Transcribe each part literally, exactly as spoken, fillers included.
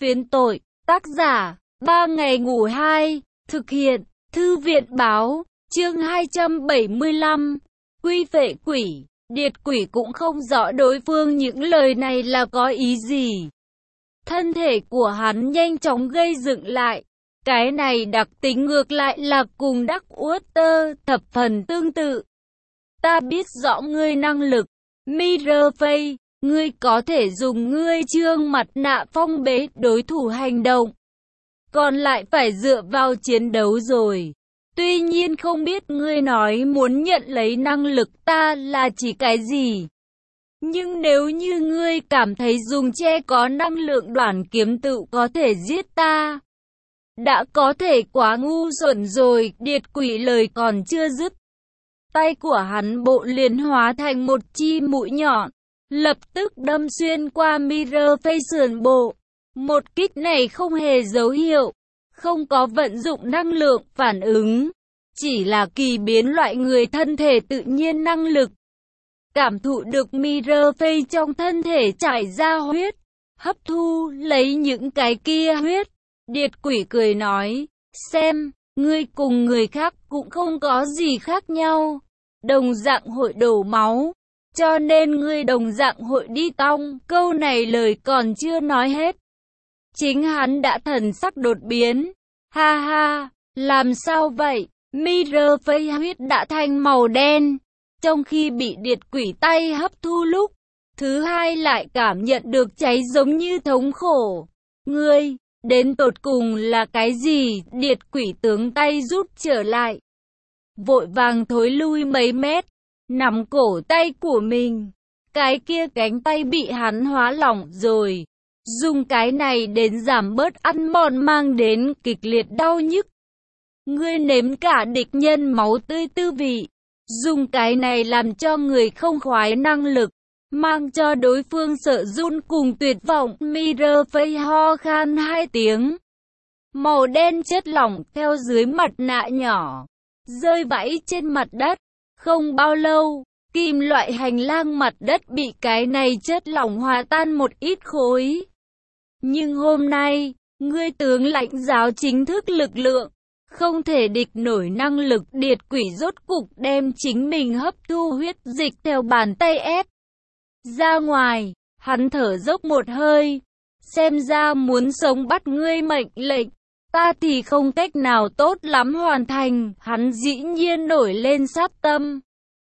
Phiến tội, tác giả, ba ngày ngủ hai, thực hiện, thư viện báo, chương hai trăm bảy mươi lăm, quy phệ quỷ. Điệt quỷ cũng không rõ đối phương những lời này là có ý gì. Thân thể của hắn nhanh chóng gây dựng lại. Cái này đặc tính ngược lại là cùng Đắc Uất Tơ thập phần tương tự. Ta biết rõ ngươi năng lực, Mirrorface, ngươi có thể dùng ngươi trương mặt nạ phong bế đối thủ hành động. Còn lại phải dựa vào chiến đấu rồi. Tuy nhiên không biết ngươi nói muốn nhận lấy năng lực ta là chỉ cái gì. Nhưng nếu như ngươi cảm thấy dùng che có năng lượng đoạn kiếm tự có thể giết ta, đã có thể quá ngu xuẩn rồi. Điệt quỷ lời còn chưa dứt, tay của hắn bộ liền hóa thành một chi mũi nhọn, lập tức đâm xuyên qua Mirrorface sườn bộ. Một kích này không hề dấu hiệu, không có vận dụng năng lượng phản ứng, chỉ là kỳ biến loại người thân thể tự nhiên năng lực. Cảm thụ được Mirrorface trong thân thể trải ra huyết, hấp thu lấy những cái kia huyết, điệt quỷ cười nói, xem, ngươi cùng người khác cũng không có gì khác nhau, đồng dạng hội đổ máu, cho nên ngươi đồng dạng hội đi tong. Câu này lời còn chưa nói hết, chính hắn đã thần sắc đột biến. Ha ha, làm sao vậy? Mirrorface huyết đã thành màu đen, trong khi bị điệt quỷ tay hấp thu lúc thứ hai lại cảm nhận được cháy giống như thống khổ. Ngươi, đến tột cùng là cái gì? Điệt quỷ tướng tay rút trở lại, vội vàng thối lui mấy mét, nắm cổ tay của mình. Cái kia cánh tay bị hắn hóa lỏng rồi, dùng cái này đến giảm bớt ăn mòn mang đến kịch liệt đau nhức. Ngươi nếm cả địch nhân máu tươi tư vị, dùng cái này làm cho người không khoái năng lực, mang cho đối phương sợ run cùng tuyệt vọng. Mirrorface ho khan hai tiếng, màu đen chất lỏng theo dưới mặt nạ nhỏ, rơi vãi trên mặt đất. Không bao lâu, kim loại hành lang mặt đất bị cái này chất lỏng hòa tan một ít khối. Nhưng hôm nay, ngươi tướng lãnh giáo chính thức lực lượng, không thể địch nổi năng lực. Điệt quỷ rốt cục đem chính mình hấp thu huyết dịch theo bàn tay ép ra ngoài. Hắn thở dốc một hơi, xem ra muốn sống bắt ngươi mệnh lệnh, ta thì không cách nào tốt lắm hoàn thành. Hắn dĩ nhiên nổi lên sát tâm,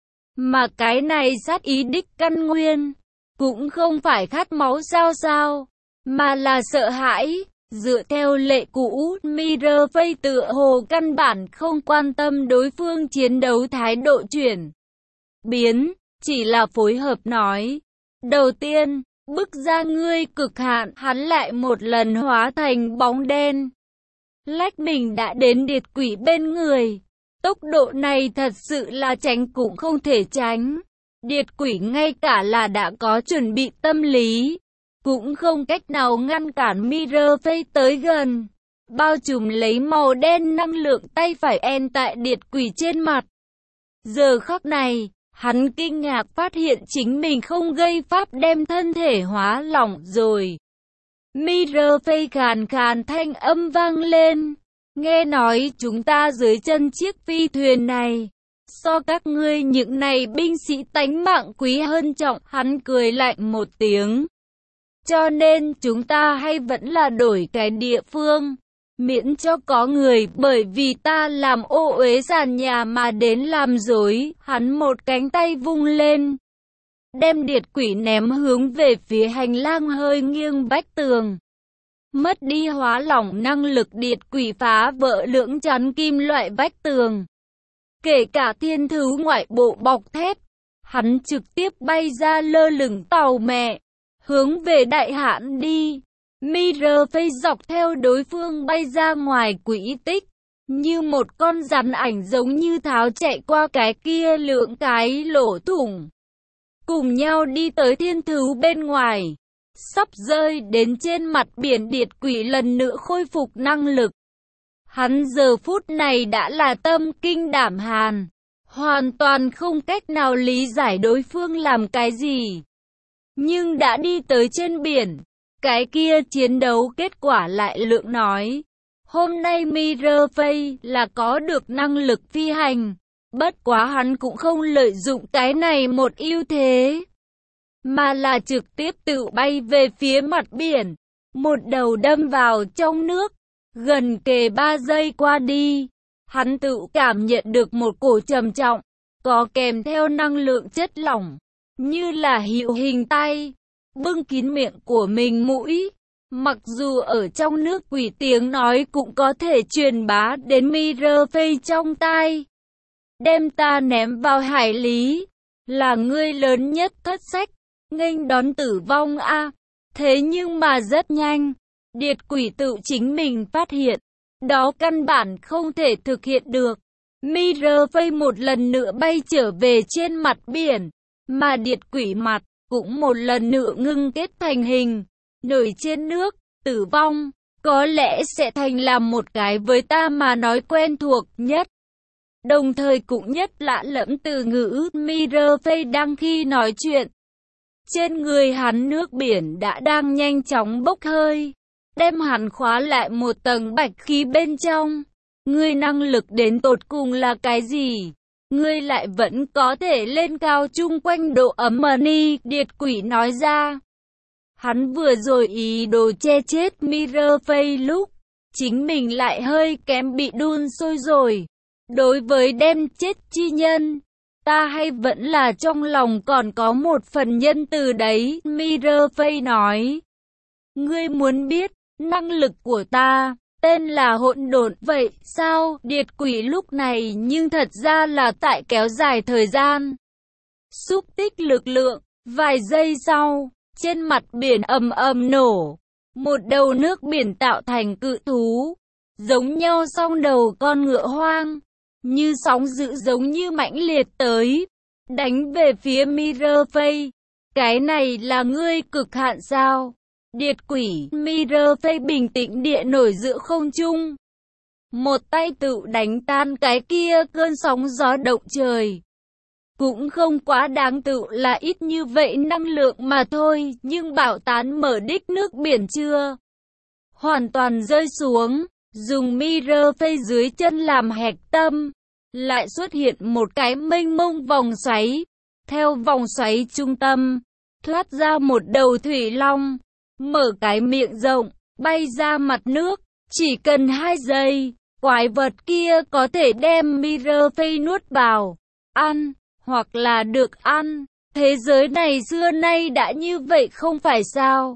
mà cái này sát ý đích căn nguyên cũng không phải khát máu sao sao, mà là sợ hãi. Dựa theo lệ cũ, Mirrorface tựa hồ căn bản không quan tâm đối phương chiến đấu thái độ chuyển biến, chỉ là phối hợp nói. Đầu tiên, bức ra ngươi cực hạn. Hắn lại một lần hóa thành bóng đen, lách mình đã đến điệt quỷ bên người. Tốc độ này thật sự là tránh cũng không thể tránh. Điệt quỷ ngay cả là đã có chuẩn bị tâm lý, cũng không cách nào ngăn cản Mirrorface tới gần. Bao trùm lấy màu đen năng lượng tay phải en tại điệt quỷ trên mặt. Giờ khắc này, hắn kinh ngạc phát hiện chính mình không gây pháp đem thân thể hóa lỏng rồi. Mirrorface khàn khàn thanh âm vang lên. Nghe nói chúng ta dưới chân chiếc phi thuyền này, so các ngươi những này binh sĩ tánh mạng quý hơn trọng. Hắn cười lạnh một tiếng. Cho nên chúng ta hay vẫn là đổi cái địa phương, miễn cho có người bởi vì ta làm ô uế sàn nhà mà đến làm dối. Hắn một cánh tay vung lên, đem điệt quỷ ném hướng về phía hành lang hơi nghiêng vách tường. Mất đi hóa lỏng năng lực, điệt quỷ phá vỡ lưỡng chắn kim loại vách tường, kể cả thiên thứ ngoại bộ bọc thép. Hắn trực tiếp bay ra lơ lửng tàu mẹ, hướng về đại hãn đi. Mirrorface dọc theo đối phương bay ra ngoài quỹ tích, như một con rắn ảnh giống như tháo chạy qua cái kia lượng cái lỗ thủng, cùng nhau đi tới thiên thứ bên ngoài. Sắp rơi đến trên mặt biển, điệt quỷ lần nữa khôi phục năng lực. Hắn giờ phút này đã là tâm kinh đảm hàn, hoàn toàn không cách nào lý giải đối phương làm cái gì. Nhưng đã đi tới trên biển, Cái kia chiến đấu kết quả lại lượng nói. Hôm nay Mirafay là có được năng lực phi hành. Bất quá hắn cũng không lợi dụng cái này một ưu thế. Mà là trực tiếp tự bay về phía mặt biển. Một đầu đâm vào trong nước. Gần kề ba giây qua đi. Hắn tự cảm nhận được một cổ trầm trọng. Có kèm theo năng lượng chất lỏng. Như là hiệu hình tay. Bưng kín miệng của mình mũi. Mặc dù ở trong nước quỷ tiếng nói cũng có thể truyền bá đến Mirafay trong tai. Đem ta ném vào hải lý. Là ngươi lớn nhất thất sách. Nghênh đón tử vong a à. Thế nhưng mà rất nhanh. Điệt quỷ tự chính mình phát hiện. Đó căn bản không thể thực hiện được. Mirafay một lần nữa bay trở về trên mặt biển. Mà điệt quỷ mặt cũng một lần nữa ngưng kết thành hình. Nổi trên nước, tử vong. Có lẽ sẽ thành làm một cái với ta mà nói quen thuộc nhất. Đồng thời cũng nhất lạ lẫm từ ngữ Mirafay đang khi nói chuyện. Trên người hắn nước biển đã đang nhanh chóng bốc hơi. Đem hắn khóa lại một tầng bạch khí bên trong. Ngươi năng lực đến tột cùng là cái gì? Ngươi lại vẫn có thể lên cao chung quanh độ ấm Mani, điệt quỷ nói ra. Hắn vừa rồi ý đồ che chết Mirafay lúc. Chính mình lại hơi kém bị đun sôi rồi. Đối với đem chết chi nhân. Ta hay vẫn là trong lòng còn có một phần nhân từ đấy, Mirafay nói. Ngươi muốn biết, năng lực của ta, tên là hỗn độn vậy, sao? Điệt quỷ lúc này nhưng thật ra là tại kéo dài thời gian. Xúc tích lực lượng, vài giây sau, trên mặt biển ầm ầm nổ. Một đầu nước biển tạo thành cự thú, giống nhau song đầu con ngựa hoang. Như sóng dữ giống như mãnh liệt tới, đánh về phía Mirafay. Cái này là ngươi cực hạn sao? Điệt quỷ, Mirafay bình tĩnh địa nổi giữa không trung. Một tay tự đánh tan cái kia cơn sóng gió động trời. Cũng không quá đáng tự là ít như vậy năng lượng mà thôi, nhưng bảo tán mở đích nước biển chưa? Hoàn toàn rơi xuống. Dùng Mirafay dưới chân làm hạch tâm, lại xuất hiện một cái mênh mông vòng xoáy. Theo vòng xoáy trung tâm, thoát ra một đầu thủy long, mở cái miệng rộng, bay ra mặt nước. Chỉ cần hai giây, quái vật kia có thể đem Mirafay nuốt vào, ăn, hoặc là được ăn. Thế giới này xưa nay đã như vậy không phải sao?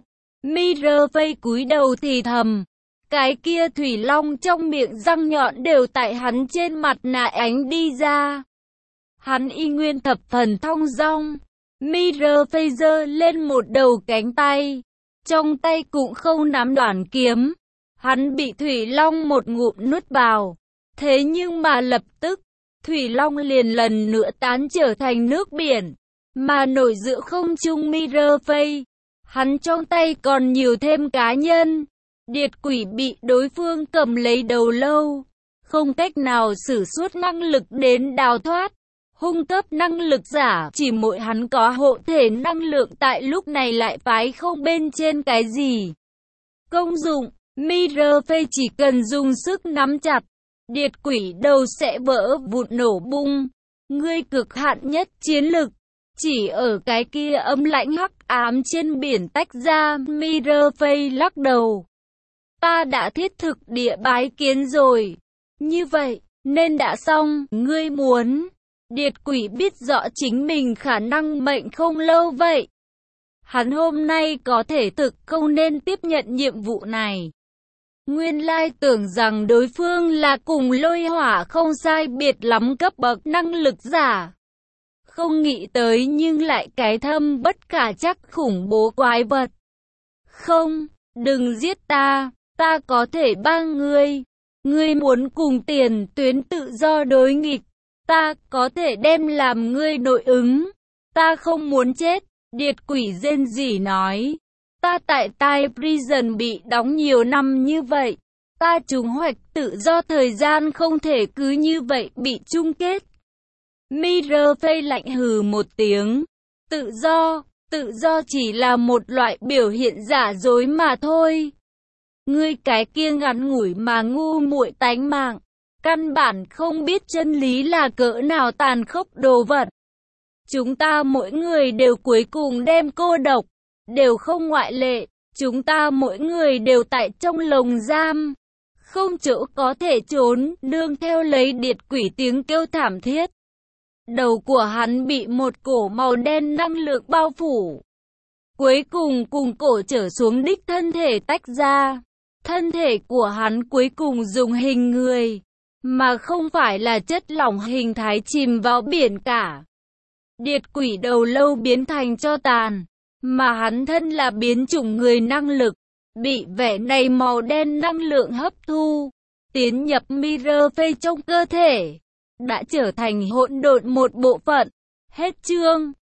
Mirafay cúi đầu thì thầm. Cái kia thủy long trong miệng răng nhọn đều tại hắn trên mặt nạ ánh đi ra. Hắn y nguyên thập phần thong dong. Mirafay giơ lên một đầu cánh tay. Trong tay cũng không nắm đoạn kiếm. Hắn bị thủy long một ngụm nuốt vào. Thế nhưng mà lập tức, thủy long liền lần nữa tán trở thành nước biển. Mà nổi giữa không trung Mirafay. Hắn trong tay còn nhiều thêm cá nhân. Điệt quỷ bị đối phương cầm lấy đầu lâu, không cách nào sử xuất năng lực đến đào thoát. Hung cấp năng lực giả, chỉ mỗi hắn có hộ thể năng lượng tại lúc này lại phái không bên trên cái gì. Công dụng, Mirafay chỉ cần dùng sức nắm chặt, điệt quỷ đầu sẽ vỡ vụn nổ bung. Ngươi cực hạn nhất chiến lực, chỉ ở cái kia âm lãnh hắc ám trên biển tách ra. Mirafay lắc đầu. Ta đã thiết thực địa bái kiến rồi. Như vậy, nên đã xong, ngươi muốn. Điệt quỷ biết rõ chính mình khả năng mệnh không lâu vậy. Hắn hôm nay có thể thực không nên tiếp nhận nhiệm vụ này. Nguyên lai tưởng rằng đối phương là cùng lôi hỏa không sai biệt lắm cấp bậc năng lực giả. Không nghĩ tới nhưng lại cái thâm bất khả trắc khủng bố quái vật. Không, đừng giết ta. Ta có thể ba ngươi. Ngươi muốn cùng tiền tuyến tự do đối nghịch. Ta có thể đem làm ngươi nội ứng. Ta không muốn chết. Điệt quỷ rên rỉ nói. Ta tại tai prison bị đóng nhiều năm như vậy. Ta trúng hoạch tự do thời gian không thể cứ như vậy bị chung kết. Mirafay lạnh hừ một tiếng. Tự do, Tự do chỉ là một loại biểu hiện giả dối mà thôi. Ngươi cái kia ngắn ngủi mà ngu muội tánh mạng, căn bản không biết chân lý là cỡ nào tàn khốc đồ vật. Chúng ta mỗi người đều cuối cùng đem cô độc, đều không ngoại lệ. Chúng ta mỗi người đều tại trong lồng giam, không chỗ có thể trốn, nương theo lấy điệt quỷ tiếng kêu thảm thiết. Đầu của hắn bị một cổ màu đen năng lượng bao phủ. Cuối cùng cùng cổ trở xuống đích thân thể tách ra. Thân thể của hắn cuối cùng dùng hình người, mà không phải là chất lỏng hình thái chìm vào biển cả. Điệt quỷ đầu lâu biến thành tro tàn, mà hắn thân là biến chủng người năng lực, bị vẻ này màu đen năng lượng hấp thu, tiến nhập mirror phase trong cơ thể, đã trở thành hỗn độn một bộ phận. Hết chương.